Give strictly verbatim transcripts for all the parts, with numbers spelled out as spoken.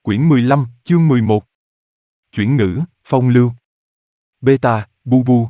Quyển mười lăm, chương mười một. Chuyển ngữ, phong lưu. Beta, bu bu.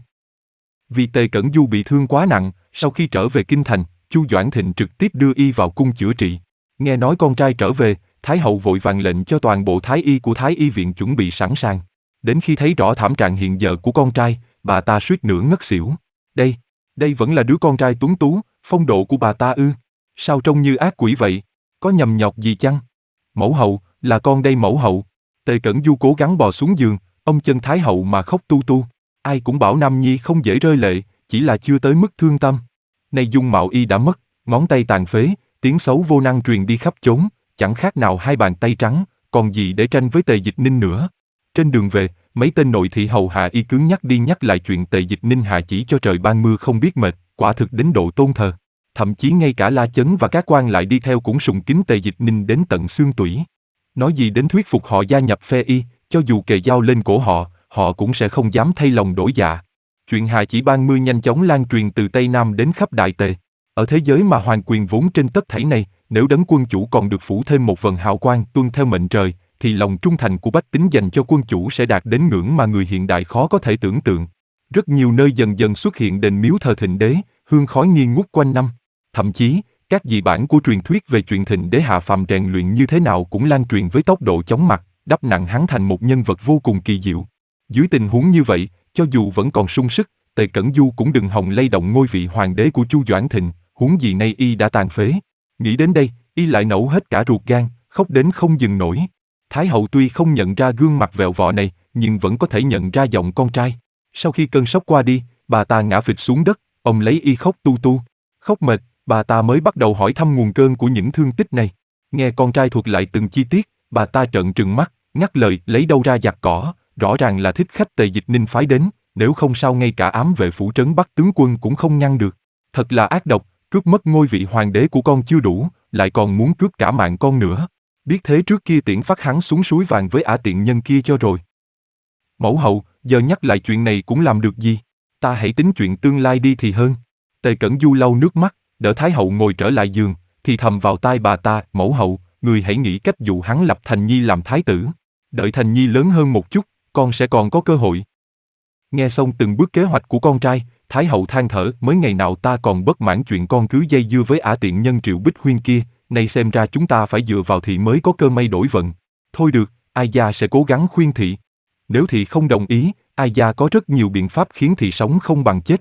Vì Tề Cẩn Du bị thương quá nặng, sau khi trở về kinh thành, Chu Doãn Thịnh trực tiếp đưa y vào cung chữa trị. Nghe nói con trai trở về, Thái hậu vội vàng lệnh cho toàn bộ thái y của Thái y viện chuẩn bị sẵn sàng. Đến khi thấy rõ thảm trạng hiện giờ của con trai, bà ta suýt nữa ngất xỉu. Đây, đây vẫn là đứa con trai tuấn tú, phong độ của bà ta ư? Sao trông như ác quỷ vậy? Có nhầm nhọc gì chăng? Mẫu hậu, là con đây mẫu hậu. Tề Cẩn Du cố gắng bò xuống giường, ôm chân Thái hậu mà khóc tu tu. Ai cũng bảo Nam Nhi không dễ rơi lệ, chỉ là chưa tới mức thương tâm. Nay dung mạo y đã mất, ngón tay tàn phế, tiếng xấu vô năng truyền đi khắp chốn, chẳng khác nào hai bàn tay trắng, còn gì để tranh với Tề Dịch Ninh nữa. Trên đường về, mấy tên nội thị hầu hạ y cứ nhắc đi nhắc lại chuyện Tề Dịch Ninh hạ chỉ cho trời ban mưa không biết mệt, quả thực đến độ tôn thờ. Thậm chí ngay cả La Chấn và các quan lại đi theo cũng sùng kính Tề Dịch Ninh đến tận xương tủy. Nói gì đến thuyết phục họ gia nhập phe y, cho dù kề dao lên cổ họ, họ cũng sẽ không dám thay lòng đổi dạ. Chuyện hạ chỉ ban mưa nhanh chóng lan truyền từ Tây Nam đến khắp Đại Tề. Ở thế giới mà hoàng quyền vốn trên tất thảy này, nếu đấng quân chủ còn được phủ thêm một vần hào quang tuân theo mệnh trời, thì lòng trung thành của bách tính dành cho quân chủ sẽ đạt đến ngưỡng mà người hiện đại khó có thể tưởng tượng. Rất nhiều nơi dần dần xuất hiện đền miếu thờ Thịnh Đế, hương khói nghi ngút quanh năm. Thậm chí, các dị bản của truyền thuyết về chuyện Thịnh Đế hạ phàm rèn luyện như thế nào cũng lan truyền với tốc độ chóng mặt, đắp nặng hắn thành một nhân vật vô cùng kỳ diệu. Dưới tình huống như vậy, cho dù vẫn còn sung sức, Tề Cẩn Du cũng đừng hòng lay động ngôi vị hoàng đế của Chu Doãn Thịnh, huống gì nay y đã tàn phế. Nghĩ đến đây, y lại nẫu hết cả ruột gan, khóc đến không dừng nổi. Thái hậu tuy không nhận ra gương mặt vẹo vọ này, nhưng vẫn có thể nhận ra giọng con trai. Sau khi cơn sốc qua đi, bà ta ngã phịch xuống đất, ông lấy y khóc tu tu. Khóc mệt, bà ta mới bắt đầu hỏi thăm nguồn cơn của những thương tích này. Nghe con trai thuật lại từng chi tiết, bà ta trợn trừng mắt, ngắt lời lấy đâu ra giặc cỏ, rõ ràng là thích khách Tề Dịch Ninh phái đến, nếu không sao ngay cả ám vệ phủ trấn Bắc tướng quân cũng không ngăn được. Thật là ác độc, cướp mất ngôi vị hoàng đế của con chưa đủ, lại còn muốn cướp cả mạng con nữa. Biết thế trước kia tiễn phát hắn xuống suối vàng với ả tiện nhân kia cho rồi. Mẫu hậu, giờ nhắc lại chuyện này cũng làm được gì? Ta hãy tính chuyện tương lai đi thì hơn. Tề Cẩn Du lau nước mắt, đỡ Thái hậu ngồi trở lại giường, thì thầm vào tai bà ta, mẫu hậu, người hãy nghĩ cách dụ hắn lập Thành Nhi làm thái tử. Đợi Thành Nhi lớn hơn một chút, con sẽ còn có cơ hội. Nghe xong từng bước kế hoạch của con trai, Thái hậu than thở, mới ngày nào ta còn bất mãn chuyện con cứ dây dưa với ả tiện nhân Triệu Bích Huyên kia, nay xem ra chúng ta phải dựa vào thị mới có cơ may đổi vận. Thôi được, Ai gia sẽ cố gắng khuyên thị. Nếu thị không đồng ý, Ai gia có rất nhiều biện pháp khiến thị sống không bằng chết.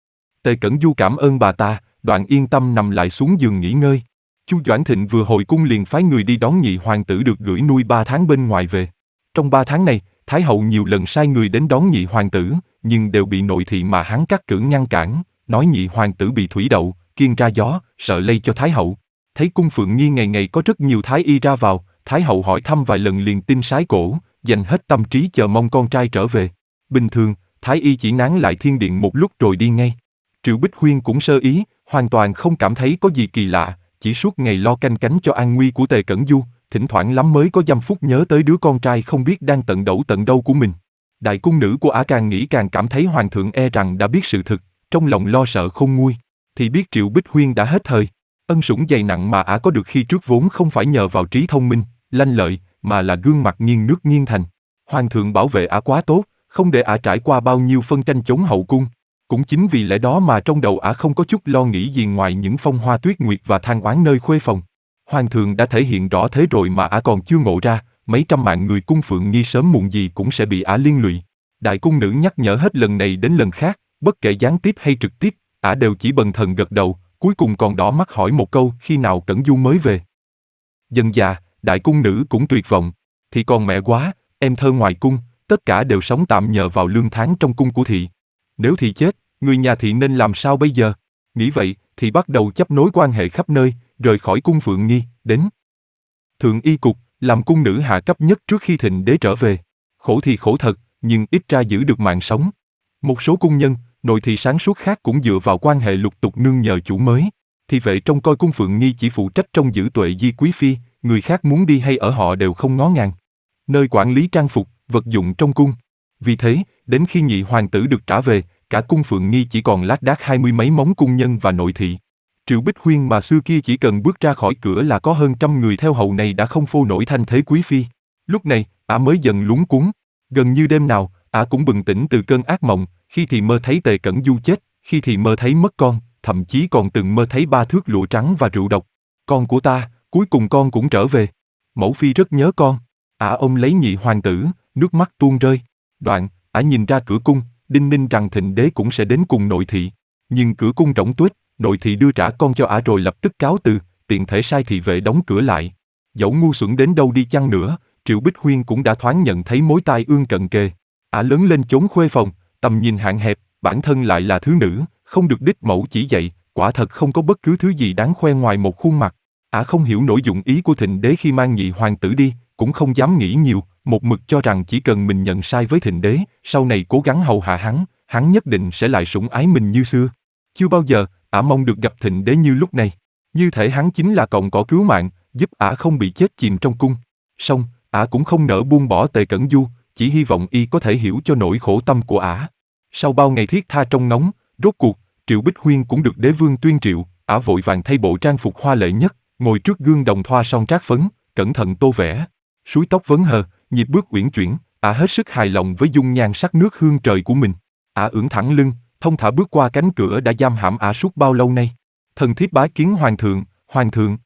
Tề Cẩn Du cảm ơn bà ta, đoạn yên tâm nằm lại xuống giường nghỉ ngơi. Chu Doãn Thịnh vừa hồi cung liền phái người đi đón nhị hoàng tử được gửi nuôi ba tháng bên ngoài về. Trong ba tháng này, Thái hậu nhiều lần sai người đến đón nhị hoàng tử, nhưng đều bị nội thị mà hắn cắt cử ngăn cản, nói nhị hoàng tử bị thủy đậu, kiêng ra gió, sợ lây cho Thái hậu. Thấy cung Phượng Nghi ngày ngày có rất nhiều thái y ra vào, Thái hậu hỏi thăm vài lần liền tin sái cổ, dành hết tâm trí chờ mong con trai trở về. Bình thường, thái y chỉ nán lại thiên điện một lúc rồi đi ngay. Triệu Bích Huyên cũng sơ ý, hoàn toàn không cảm thấy có gì kỳ lạ, chỉ suốt ngày lo canh cánh cho an nguy của Tề Cẩn Du, thỉnh thoảng lắm mới có dăm phút nhớ tới đứa con trai không biết đang tận đẩu tận đâu của mình. Đại cung nữ của ả càng nghĩ càng cảm thấy hoàng thượng e rằng đã biết sự thực, trong lòng lo sợ khôn nguôi, thì biết Triệu Bích Huyên đã hết thời. Ân sủng dày nặng mà ả có được khi trước vốn không phải nhờ vào trí thông minh, lanh lợi, mà là gương mặt nghiêng nước nghiêng thành. Hoàng thượng bảo vệ ả quá tốt, không để ả trải qua bao nhiêu phân tranh chống hậu cung. Cũng chính vì lẽ đó mà trong đầu ả không có chút lo nghĩ gì ngoài những phong hoa tuyết nguyệt và than oán nơi khuê phòng. Hoàng thượng đã thể hiện rõ thế rồi mà ả còn chưa ngộ ra, mấy trăm mạng người cung Phượng Nghi sớm muộn gì cũng sẽ bị ả liên lụy. Đại cung nữ nhắc nhở hết lần này đến lần khác, bất kể gián tiếp hay trực tiếp, ả đều chỉ bần thần gật đầu, cuối cùng còn đỏ mắt hỏi một câu khi nào Cẩn Du mới về. Dần già, đại cung nữ cũng tuyệt vọng, thì còn mẹ quá, em thơ ngoài cung, tất cả đều sống tạm nhờ vào lương tháng trong cung của thị. Nếu thị chết, người nhà thị nên làm sao bây giờ? Nghĩ vậy, thì bắt đầu chấp nối quan hệ khắp nơi, rời khỏi cung Phượng Nghi, đến Thượng Y Cục, làm cung nữ hạ cấp nhất trước khi Thịnh Đế trở về. Khổ thì khổ thật, nhưng ít ra giữ được mạng sống. Một số cung nhân, nội thị sáng suốt khác cũng dựa vào quan hệ lục tục nương nhờ chủ mới. Thì vệ trông coi cung Phượng Nghi chỉ phụ trách trông giữ Tuệ Di quý phi, người khác muốn đi hay ở họ đều không ngó ngàng. Nơi quản lý trang phục, vật dụng trong cung. Vì thế, đến khi nhị hoàng tử được trả về, cả cung Phượng Nghi chỉ còn lác đác hai mươi mấy móng cung nhân và nội thị. Triệu Bích Huyên mà xưa kia chỉ cần bước ra khỏi cửa là có hơn trăm người theo hầu này đã không phô nổi thanh thế quý phi. Lúc này, ả mới dần luống cuống. Gần như đêm nào, ả cũng bừng tỉnh từ cơn ác mộng, khi thì mơ thấy Tề Cẩn Du chết, khi thì mơ thấy mất con, thậm chí còn từng mơ thấy ba thước lụa trắng và rượu độc. Con của ta, cuối cùng con cũng trở về. Mẫu phi rất nhớ con. Ả ôm lấy nhị hoàng tử, nước mắt tuôn rơi. Đoạn, ả nhìn ra cửa cung, đinh ninh rằng Thịnh đế cũng sẽ đến cùng nội thị. Nhưng cửa cung rỗng tuếch, nội thị đưa trả con cho ả rồi lập tức cáo từ, tiện thể sai thị vệ đóng cửa lại. Dẫu ngu xuẩn đến đâu đi chăng nữa, Triệu Bích Huyên cũng đã thoáng nhận thấy mối tai ương cận kề. Ả lớn lên chốn khuê phòng, tầm nhìn hạn hẹp, bản thân lại là thứ nữ, không được đích mẫu chỉ dạy, quả thật không có bất cứ thứ gì đáng khoe ngoài một khuôn mặt. Ả không hiểu nổi dụng ý của Thịnh đế khi mang nhị hoàng tử đi, cũng không dám nghĩ nhiều, một mực cho rằng chỉ cần mình nhận sai với Thịnh đế, sau này cố gắng hầu hạ hắn, hắn nhất định sẽ lại sủng ái mình như xưa. Chưa bao giờ, ả mong được gặp Thịnh đế như lúc này. Như thể hắn chính là cọng cỏ cứu mạng, giúp ả không bị chết chìm trong cung. Song, ả cũng không nỡ buông bỏ Tề Cẩn Du, chỉ hy vọng y có thể hiểu cho nỗi khổ tâm của ả. Sau bao ngày thiết tha trông ngóng, rốt cuộc, Triệu Bích Huyên cũng được đế vương tuyên triệu, ả vội vàng thay bộ trang phục hoa lệ nhất, ngồi trước gương đồng thoa son trát phấn, cẩn thận tô vẽ. Súi tóc vấn hờ, nhịp bước uyển chuyển, ả hết sức hài lòng với dung nhan sắc nước hương trời của mình. Ả ưỡn thẳng lưng, thông thả bước qua cánh cửa đã giam hãm ả suốt bao lâu nay. Thần thiếp bái kiến hoàng thượng, hoàng thượng.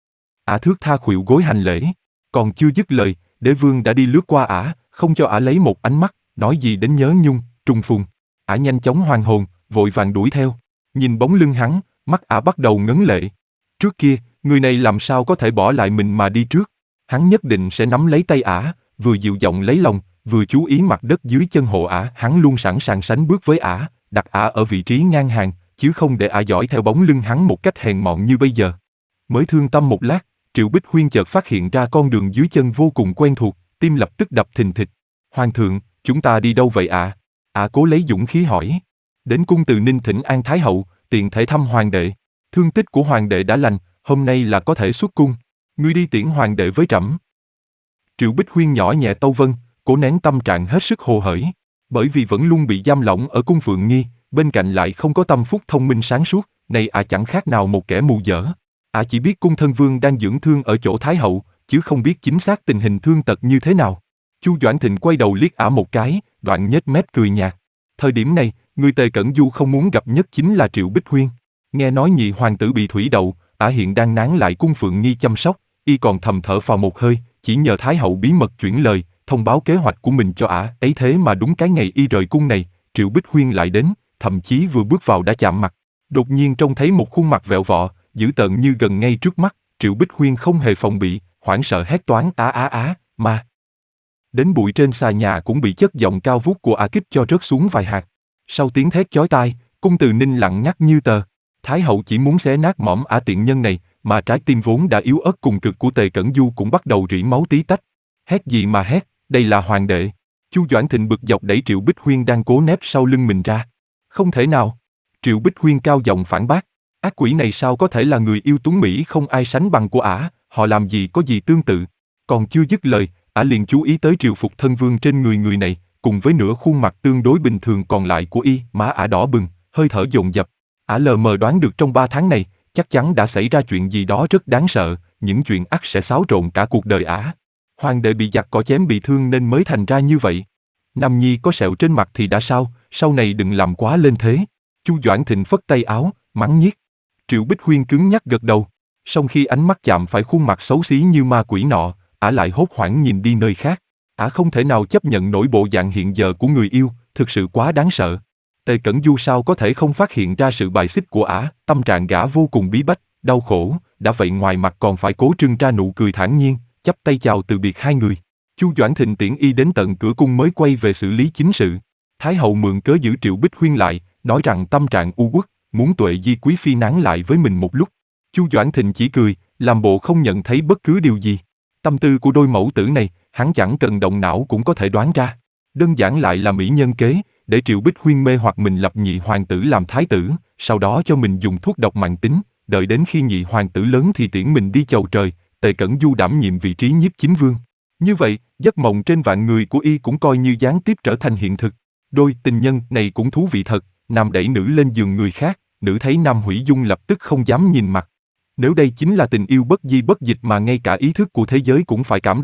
Ả thước tha khuỵu gối hành lễ, còn chưa dứt lời, đế vương đã đi lướt qua ả, không cho ả lấy một ánh mắt, nói gì đến nhớ nhung, trùng phùng. Ả nhanh chóng hoàn hồn, vội vàng đuổi theo. Nhìn bóng lưng hắn, mắt ả bắt đầu ngấn lệ. Trước kia, người này làm sao có thể bỏ lại mình mà đi trước? Hắn nhất định sẽ nắm lấy tay ả, vừa dịu giọng lấy lòng, vừa chú ý mặt đất dưới chân hộ ả. Hắn luôn sẵn sàng sánh bước với ả, đặt ả ở vị trí ngang hàng, chứ không để ả dõi theo bóng lưng hắn một cách hèn mọn như bây giờ. Mới thương tâm một lát, Triệu Bích Huyên chợt phát hiện ra con đường dưới chân vô cùng quen thuộc, tim lập tức đập thình thịch. Hoàng thượng, chúng ta đi đâu vậy ạ? À? Ả cố lấy dũng khí hỏi. Đến cung Từ Ninh thỉnh an Thái hậu, tiện thể thăm hoàng đệ. Thương tích của hoàng đệ đã lành, hôm nay là có thể xuất cung. Ngươi đi tiễn hoàng đệ với trẫm. Triệu Bích Huyên nhỏ nhẹ tâu vâng, cố nén tâm trạng hết sức hồ hởi. Bởi vì vẫn luôn bị giam lỏng ở cung Phượng Nghi, bên cạnh lại không có tâm phúc thông minh sáng suốt, này ả à chẳng khác nào một kẻ mù dở. Ả à chỉ biết cung thân vương đang dưỡng thương ở chỗ Thái hậu, chứ không biết chính xác tình hình thương tật như thế nào. Chu Doãn Thịnh quay đầu liếc ả một cái, đoạn nhếch mép cười nhạt. Thời điểm này, người Tề Cẩn Du không muốn gặp nhất chính là Triệu Bích Huyên. Nghe nói nhị hoàng tử bị thủy đậu, ả hiện đang nán lại cung Phượng Nghi chăm sóc, y còn thầm thở phào một hơi, chỉ nhờ Thái hậu bí mật chuyển lời, thông báo kế hoạch của mình cho ả. Ấy thế mà đúng cái ngày y rời cung này, Triệu Bích Huyên lại đến, thậm chí vừa bước vào đã chạm mặt. Đột nhiên trông thấy một khuôn mặt vẹo vọ, dữ tợn như gần ngay trước mắt, Triệu Bích Huyên không hề phòng bị, hoảng sợ hét toáng á á á, ma. Đến bụi trên xà nhà cũng bị chất giọng cao vút của ả kích cho rớt xuống vài hạt. Sau tiếng thét chói tai, cung Từ Ninh lặng ngắt như tờ. Thái hậu chỉ muốn xé nát mõm ả tiện nhân này, mà trái tim vốn đã yếu ớt cùng cực của Tề Cẩn Du cũng bắt đầu rỉ máu tí tách. Hét gì mà hét, đây là hoàng đệ. Chu Doãn Thịnh bực dọc đẩy Triệu Bích Huyên đang cố nép sau lưng mình ra. Không thể nào. Triệu Bích Huyên cao giọng phản bác. Ác quỷ này sao có thể là người yêu tuấn Mỹ không ai sánh bằng của ả, họ làm gì có gì tương tự. Còn chưa dứt lời, ả liền chú ý tới triều phục thân vương trên người người này, cùng với nửa khuôn mặt tương đối bình thường còn lại của y, má ả đỏ bừng, hơi thở dồn dập. Ả lờ mờ đoán được trong ba tháng này, chắc chắn đã xảy ra chuyện gì đó rất đáng sợ, những chuyện ắt sẽ xáo trộn cả cuộc đời ả. Hoàng đệ bị giặc cỏ chém bị thương nên mới thành ra như vậy. Nam nhi có sẹo trên mặt thì đã sao, sau này đừng làm quá lên thế. Chu Doãn Thịnh phất tay áo, mắng nhiếc. Triệu Bích Huyên cứng nhắc gật đầu. Song khi ánh mắt chạm phải khuôn mặt xấu xí như ma quỷ nọ, ả lại hốt hoảng nhìn đi nơi khác. Ả không thể nào chấp nhận nổi bộ dạng hiện giờ của người yêu, thực sự quá đáng sợ. Tề Cẩn Du sao có thể không phát hiện ra sự bài xích của ả, tâm trạng gã vô cùng bí bách, đau khổ, đã vậy ngoài mặt còn phải cố trưng ra nụ cười thản nhiên, chắp tay chào từ biệt hai người. Chu Doãn Thịnh tiễn y đến tận cửa cung mới quay về xử lý chính sự. Thái hậu mượn cớ giữ Triệu Bích Huyên lại, nói rằng tâm trạng u uất, muốn Tuệ Di quý phi nán lại với mình một lúc. Chu Doãn Thịnh chỉ cười, làm bộ không nhận thấy bất cứ điều gì. Tâm tư của đôi mẫu tử này, hắn chẳng cần động não cũng có thể đoán ra. Đơn giản lại là mỹ nhân kế, để Triệu Bích Huyên mê hoặc mình lập nhị hoàng tử làm thái tử, sau đó cho mình dùng thuốc độc mãn tính, đợi đến khi nhị hoàng tử lớn thì tiễn mình đi chầu trời, Tề Cẩn Du đảm nhiệm vị trí nhiếp chính vương. Như vậy, giấc mộng trên vạn người của y cũng coi như gián tiếp trở thành hiện thực. Đôi tình nhân này cũng thú vị thật, nam đẩy nữ lên giường người khác, nữ thấy nam hủy dung lập tức không dám nhìn mặt. Nếu đây chính là tình yêu bất di bất dịch mà ngay cả ý thức của thế giới cũng phải cảm động,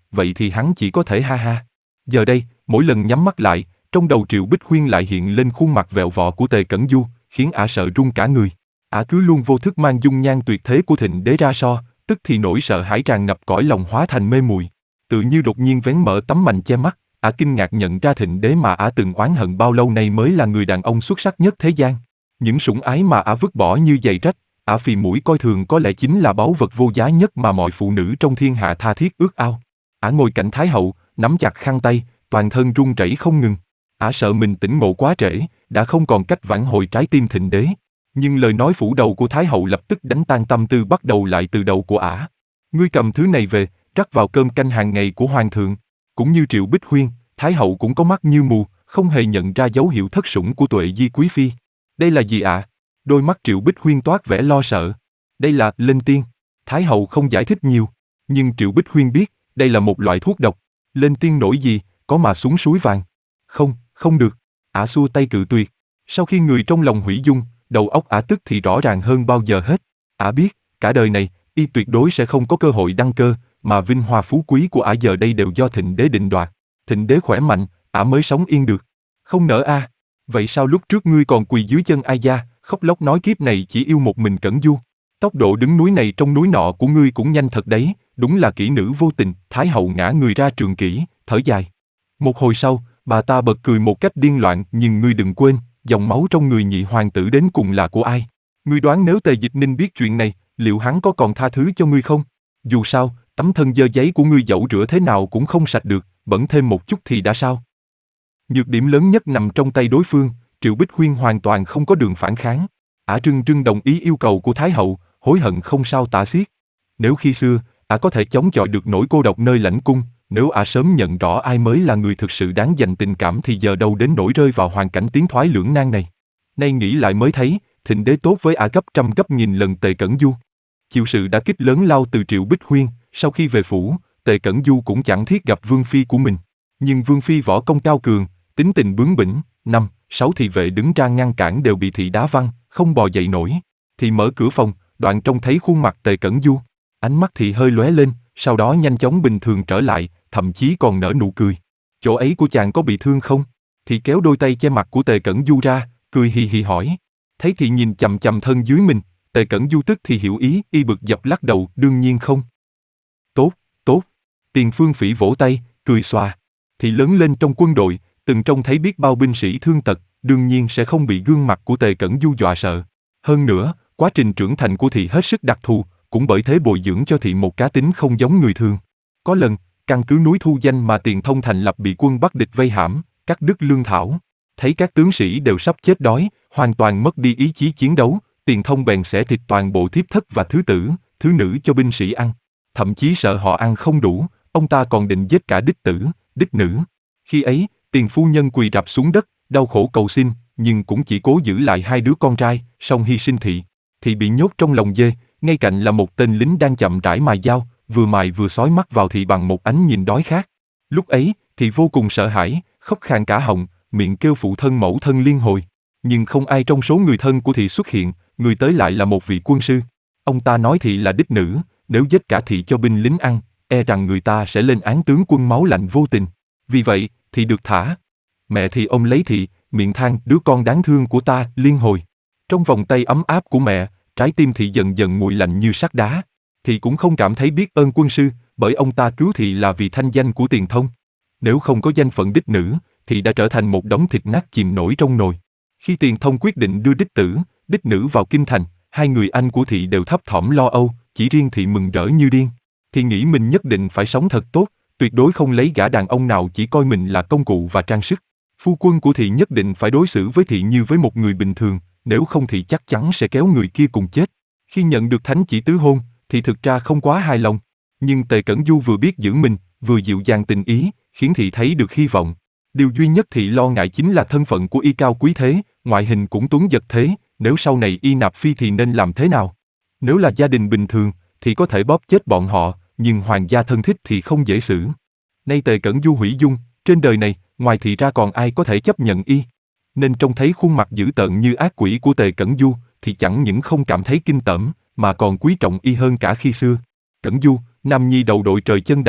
vậy thì hắn chỉ có thể ha ha. Giờ đây, mỗi lần nhắm mắt lại, trong đầu Triệu Bích Huyên lại hiện lên khuôn mặt vẹo vọ của Tề Cẩn Du, khiến ả sợ run cả người. Ả cứ luôn vô thức mang dung nhan tuyệt thế của Thịnh Đế ra so, tức thì nỗi sợ hãi tràn ngập cõi lòng hóa thành mê muội. Tự như đột nhiên vén mở tấm mành che mắt, ả kinh ngạc nhận ra Thịnh Đế mà ả từng oán hận bao lâu nay mới là người đàn ông xuất sắc nhất thế gian. Những sủng ái mà ả vứt bỏ như giày rách, ả phì mũi coi thường có lẽ chính là báu vật vô giá nhất mà mọi phụ nữ trong thiên hạ tha thiết ước ao. Ả ngồi cạnh Thái hậu, nắm chặt khăn tay, toàn thân run rẩy không ngừng. Ả sợ mình tỉnh ngộ quá trễ, đã không còn cách vãn hồi trái tim Thịnh Đế. Nhưng lời nói phủ đầu của Thái hậu lập tức đánh tan tâm tư bắt đầu lại từ đầu của ả. Ngươi cầm thứ này về, rắc vào cơm canh hàng ngày của hoàng thượng. Cũng như Triệu Bích Huyên, Thái hậu cũng có mắt như mù, không hề nhận ra dấu hiệu thất sủng của Tuệ Di quý phi. Đây là gì ạ? À? Đôi mắt Triệu Bích Huyên toát vẻ lo sợ. Đây là Linh Tiên. Thái hậu không giải thích nhiều, nhưng Triệu Bích Huyên biết, đây là một loại thuốc độc. Linh Tiên nổi gì, có mà xuống suối vàng. Không, không được. Ả xua tay cự tuyệt. Sau khi người trong lòng hủy dung, đầu óc ả tức thì rõ ràng hơn bao giờ hết. Ả biết, cả đời này, y tuyệt đối sẽ không có cơ hội đăng cơ, mà vinh hoa phú quý của ả giờ đây đều do Thịnh Đế định đoạt. Thịnh Đế khỏe mạnh, ả mới sống yên được. Không nỡ a. À. Vậy sao lúc trước ngươi còn quỳ dưới chân ai gia, khóc lóc nói kiếp này chỉ yêu một mình Cẩn Du? Tốc độ đứng núi này trong núi nọ của ngươi cũng nhanh thật đấy, đúng là kỹ nữ vô tình. Thái hậu ngã người ra trường kỷ, thở dài. Một hồi sau, bà ta bật cười một cách điên loạn, nhưng ngươi đừng quên, dòng máu trong người nhị hoàng tử đến cùng là của ai? Ngươi đoán nếu Tề Dịch Ninh biết chuyện này, liệu hắn có còn tha thứ cho ngươi không? Dù sao, tấm thân dơ giấy của ngươi dẫu rửa thế nào cũng không sạch được, bẩn thêm một chút thì đã sao? Nhược điểm lớn nhất nằm trong tay đối phương, Triệu Bích Huyên hoàn toàn không có đường phản kháng. Ả trưng trưng đồng ý yêu cầu của Thái hậu, hối hận không sao tả xiết. Nếu khi xưa, ả có thể chống chọi được nỗi cô độc nơi lãnh cung, nếu ả sớm nhận rõ ai mới là người thực sự đáng dành tình cảm thì giờ đâu đến nỗi rơi vào hoàn cảnh tiến thoái lưỡng nan này. Nay nghĩ lại mới thấy, Thịnh Đế tốt với ả gấp trăm gấp nghìn lần Tề Cẩn Du. Chịu sự đả kích lớn lao từ Triệu Bích Huyên, sau khi về phủ, Tề Cẩn Du cũng chẳng thiết gặp vương phi của mình. Nhưng vương phi võ công cao cường, tính tình bướng bỉnh, năm, sáu thị vệ đứng ra ngăn cản đều bị thị đá văng, không bò dậy nổi. Thì mở cửa phòng, đoạn trông thấy khuôn mặt Tề Cẩn Du. Ánh mắt thị hơi lóe lên, sau đó nhanh chóng bình thường trở lại, thậm chí còn nở nụ cười. Chỗ ấy của chàng có bị thương không? Thì kéo đôi tay che mặt của Tề Cẩn Du ra, cười hì hì hỏi. Thấy thị nhìn chằm chằm thân dưới mình, Tề Cẩn Du tức thì hiểu ý, y bực dọc lắc đầu, đương nhiên không. Tốt, tốt. Tiền Phương Phỉ vỗ tay, cười xòa. Thị lớn lên trong quân đội, từng trông thấy biết bao binh sĩ thương tật, đương nhiên sẽ không bị gương mặt của Tề Cẩn Du dọa sợ. Hơn nữa, quá trình trưởng thành của thị hết sức đặc thù, cũng bởi thế bồi dưỡng cho thị một cá tính không giống người thường. Có lần, căn cứ núi Thu Danh mà Tiền Thông thành lập bị quân Bắc địch vây hãm, cắt đứt lương thảo. Thấy các tướng sĩ đều sắp chết đói, hoàn toàn mất đi ý chí chiến đấu, Tiền Thông bèn xẻ thịt toàn bộ thiếp thất và thứ tử, thứ nữ cho binh sĩ ăn. Thậm chí sợ họ ăn không đủ, ông ta còn định giết cả đích tử, đích nữ. Khi ấy, Tiền phu nhân quỳ rạp xuống đất, đau khổ cầu xin, nhưng cũng chỉ cố giữ lại hai đứa con trai, song hy sinh thị. Thị bị nhốt trong lồng dê, ngay cạnh là một tên lính đang chậm rãi mài dao, vừa mài vừa xói mắt vào thị bằng một ánh nhìn đói khát. Lúc ấy, thị vô cùng sợ hãi, khóc khan cả họng, miệng kêu phụ thân mẫu thân liên hồi. Nhưng không ai trong số người thân của thị xuất hiện, người tới lại là một vị quân sư. Ông ta nói thị là đích nữ, nếu giết cả thị cho binh lính ăn, e rằng người ta sẽ lên án tướng quân máu lạnh vô tình. Vì vậy, thị được thả. Mẹ thì ôm lấy thị, miệng than đứa con đáng thương của ta, liên hồi. Trong vòng tay ấm áp của mẹ, trái tim thị dần dần nguội lạnh như sắt đá. Thị cũng không cảm thấy biết ơn quân sư, bởi ông ta cứu thị là vì thanh danh của Tiền Thông. Nếu không có danh phận đích nữ, thị đã trở thành một đống thịt nát chìm nổi trong nồi. Khi Tiền Thông quyết định đưa đích tử, đích nữ vào kinh thành, hai người anh của thị đều thấp thỏm lo âu, chỉ riêng thị mừng rỡ như điên. Thị nghĩ mình nhất định phải sống thật tốt, tuyệt đối không lấy gã đàn ông nào chỉ coi mình là công cụ và trang sức. Phu quân của thị nhất định phải đối xử với thị như với một người bình thường, nếu không thị chắc chắn sẽ kéo người kia cùng chết. Khi nhận được thánh chỉ tứ hôn, thì thực ra không quá hài lòng. Nhưng Tề Cẩn Du vừa biết giữ mình, vừa dịu dàng tình ý, khiến thị thấy được hy vọng. Điều duy nhất thị lo ngại chính là thân phận của y cao quý thế, ngoại hình cũng tuấn giật thế, nếu sau này y nạp phi thì nên làm thế nào? Nếu là gia đình bình thường, thì có thể bóp chết bọn họ, nhưng hoàng gia thân thích thì không dễ xử. Nay Tề Cẩn Du hủy dung, trên đời này, ngoài thị ra còn ai có thể chấp nhận y? Nên trông thấy khuôn mặt dữ tợn như ác quỷ của Tề Cẩn Du, thì chẳng những không cảm thấy kinh tởm, mà còn quý trọng y hơn cả khi xưa. Cẩn Du, nam nhi đầu đội trời chân đạp đất,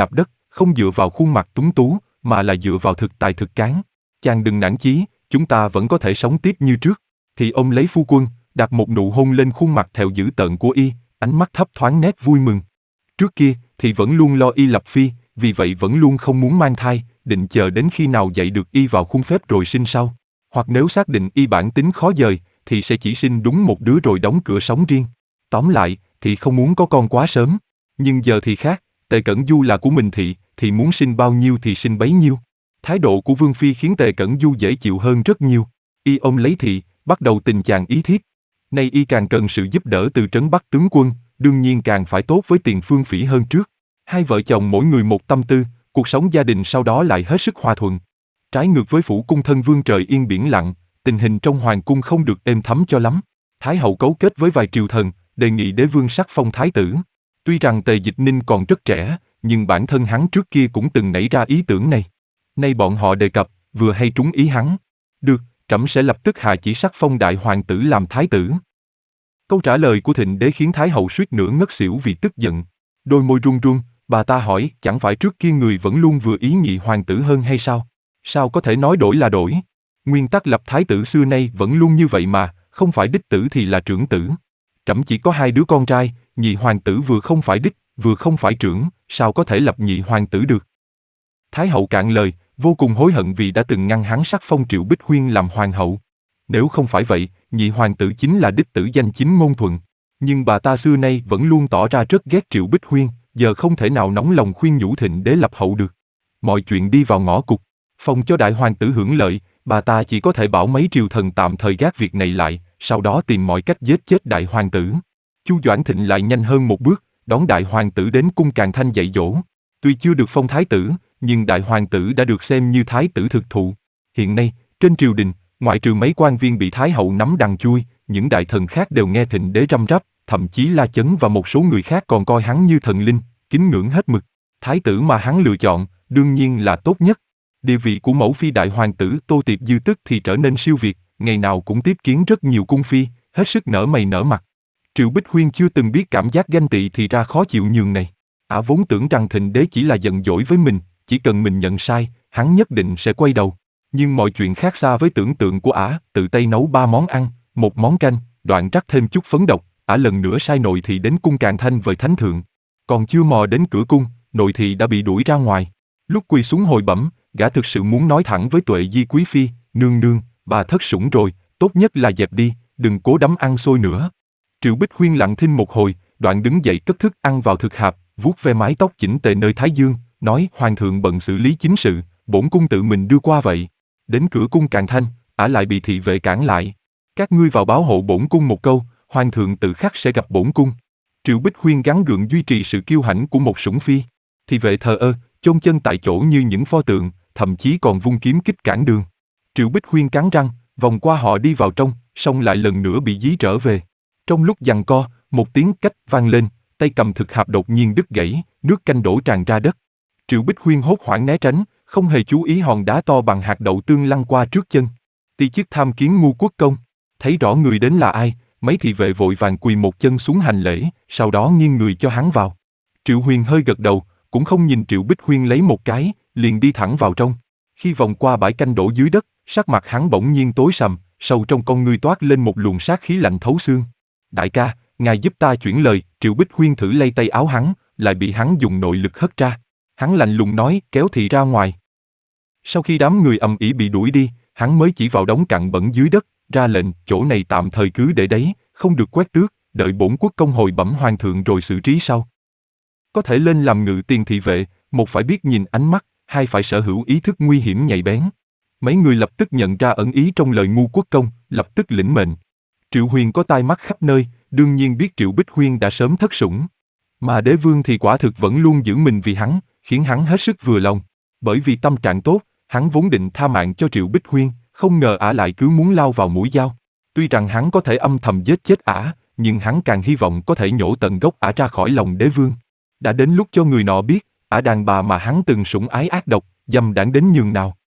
không dựa vào khuôn mặt tuấn tú, mà là dựa vào thực tài thực cán. Chàng đừng nản chí, chúng ta vẫn có thể sống tiếp như trước. Thì ông lấy phu quân, đặt một nụ hôn lên khuôn mặt thẹo dữ tợn của y, ánh mắt thấp thoáng nét vui mừng. Trước kia, thì vẫn luôn lo y lập phi, vì vậy vẫn luôn không muốn mang thai, định chờ đến khi nào dạy được y vào khuôn phép rồi sinh sau. Hoặc nếu xác định y bản tính khó dời, thì sẽ chỉ sinh đúng một đứa rồi đóng cửa sống riêng. Tóm lại, thì không muốn có con quá sớm. Nhưng giờ thì khác, Tề Cẩn Du là của mình thị, thì muốn sinh bao nhiêu thì sinh bấy nhiêu. Thái độ của Vương Phi khiến Tề Cẩn Du dễ chịu hơn rất nhiều. Y ôm lấy thị, bắt đầu tình chàng ý thiếp. Nay y càng cần sự giúp đỡ từ trấn Bắc tướng quân, đương nhiên càng phải tốt với Tiền Phương Phỉ hơn trước. Hai vợ chồng mỗi người một tâm tư, cuộc sống gia đình sau đó lại hết sức hòa thuận. Trái ngược với phủ cung thân vương trời yên biển lặng, tình hình trong hoàng cung không được êm thấm cho lắm. Thái hậu cấu kết với vài triều thần, đề nghị đế vương sắc phong thái tử. Tuy rằng Tề Dịch Ninh còn rất trẻ, nhưng bản thân hắn trước kia cũng từng nảy ra ý tưởng này. Nay bọn họ đề cập, vừa hay trúng ý hắn. Được, trẫm sẽ lập tức hạ chỉ sắc phong đại hoàng tử làm thái tử. Câu trả lời của Thịnh đế khiến Thái hậu suýt nữa ngất xỉu vì tức giận. Đôi môi run run, bà ta hỏi, chẳng phải trước kia người vẫn luôn vừa ý nhị hoàng tử hơn hay sao? Sao có thể nói đổi là đổi? Nguyên tắc lập thái tử xưa nay vẫn luôn như vậy mà, không phải đích tử thì là trưởng tử. Trẫm chỉ có hai đứa con trai, nhị hoàng tử vừa không phải đích, vừa không phải trưởng, sao có thể lập nhị hoàng tử được? Thái hậu cạn lời, vô cùng hối hận vì đã từng ngăn hắn sắc phong Triệu Bích Huyên làm hoàng hậu. Nếu không phải vậy, nhị hoàng tử chính là đích tử danh chính ngôn thuận. Nhưng bà ta xưa nay vẫn luôn tỏ ra rất ghét Triệu Bích Huyên, giờ không thể nào nóng lòng khuyên nhủ Thịnh đế lập hậu được. Mọi chuyện đi vào ngõ cụt, phong cho đại hoàng tử hưởng lợi, bà ta chỉ có thể bảo mấy triều thần tạm thời gác việc này lại, sau đó tìm mọi cách giết chết đại hoàng tử. Chu Doãn Thịnh lại nhanh hơn một bước, đón đại hoàng tử đến cung Càn Thanh dạy dỗ. Tuy chưa được phong thái tử, nhưng đại hoàng tử đã được xem như thái tử thực thụ. Hiện nay, trên triều đình, ngoại trừ mấy quan viên bị thái hậu nắm đằng chui, những đại thần khác đều nghe Thịnh đế răm rắp, thậm chí La Chấn và một số người khác còn coi hắn như thần linh, kính ngưỡng hết mực. Thái tử mà hắn lựa chọn, đương nhiên là tốt nhất. Địa vị của mẫu phi đại hoàng tử Tô Tiệp Dư tức thì trở nên siêu việt, ngày nào cũng tiếp kiến rất nhiều cung phi, hết sức nở mày nở mặt. Triệu Bích Huyên chưa từng biết cảm giác ganh tị thì ra khó chịu nhường này. Ả vốn tưởng rằng Thịnh đế chỉ là giận dỗi với mình, chỉ cần mình nhận sai, hắn nhất định sẽ quay đầu. Nhưng mọi chuyện khác xa với tưởng tượng của Ả, tự tay nấu ba món ăn, một món canh, đoạn rắc thêm chút phấn độc, Ả lần nữa sai nội thị đến cung Càn Thanh với thánh thượng. Còn chưa mò đến cửa cung, nội thị đã bị đuổi ra ngoài. Lúc quỳ xuống hồi bẩm, gã thực sự muốn nói thẳng với Tuệ Di quý phi, nương nương, bà thất sủng rồi, tốt nhất là dẹp đi, đừng cố đắm ăn xôi nữa. Triệu Bích Huyên lặng thinh một hồi, đoạn đứng dậy cất thức ăn vào thực hạp, vuốt ve mái tóc chỉnh tề nơi thái dương, nói hoàng thượng bận xử lý chính sự, bổn cung tự mình đưa qua vậy. Đến cửa cung Càn Thanh, Ả lại bị thị vệ cản lại. Các ngươi vào báo hộ bổn cung một câu, hoàng thượng tự khắc sẽ gặp bổn cung. Triệu Bích Huyên gắng gượng duy trì sự kiêu hãnh của một sủng phi. Thị vệ thờ ơ, chôn chân tại chỗ như những pho tượng, thậm chí còn vung kiếm kích cản đường. Triệu Bích Huyên cắn răng, vòng qua họ đi vào trong, xong lại lần nữa bị dí trở về. Trong lúc giằng co, một tiếng cách vang lên, tay cầm thực hạp đột nhiên đứt gãy, nước canh đổ tràn ra đất. Triệu Bích Huyên hốt hoảng né tránh, không hề chú ý hòn đá to bằng hạt đậu tương lăn qua trước chân. Ti chức tham kiến ngu quốc công, thấy rõ người đến là ai, mấy thị vệ vội vàng quỳ một chân xuống hành lễ, sau đó nghiêng người cho hắn vào. Triệu Huyền hơi gật đầu, cũng không nhìn Triệu Bích Huyên lấy một cái, liền đi thẳng vào trong. Khi vòng qua bãi canh đổ dưới đất, sắc mặt hắn bỗng nhiên tối sầm, sâu trong con ngươi toát lên một luồng sát khí lạnh thấu xương. Đại ca, ngài giúp ta chuyển lời. Triệu Bích Huyên thử lay tay áo hắn, lại bị hắn dùng nội lực hất ra. Hắn lạnh lùng nói, kéo thị ra ngoài. Sau khi đám người ầm ĩ bị đuổi đi, hắn mới chỉ vào đống cặn bẩn dưới đất, ra lệnh, chỗ này tạm thời cứ để đấy, không được quét tước, đợi bổn quốc công hồi bẩm hoàng thượng rồi xử trí sau. Có thể lên làm ngự tiền thị vệ, một phải biết nhìn ánh mắt, hai phải sở hữu ý thức nguy hiểm nhạy bén. Mấy người lập tức nhận ra ẩn ý trong lời ngu quốc công, lập tức lĩnh mệnh. Triệu Huyền có tai mắt khắp nơi, đương nhiên biết Triệu Bích Huyên đã sớm thất sủng. Mà đế vương thì quả thực vẫn luôn giữ mình vì hắn, khiến hắn hết sức vừa lòng. Bởi vì tâm trạng tốt, hắn vốn định tha mạng cho Triệu Bích Huyên, không ngờ ả lại cứ muốn lao vào mũi dao. Tuy rằng hắn có thể âm thầm giết chết ả, nhưng hắn càng hy vọng có thể nhổ tận gốc ả ra khỏi lòng đế vương. Đã đến lúc cho người nọ biết, ả đàn bà mà hắn từng sủng ái ác độc, dâm đãng đến nhường nào.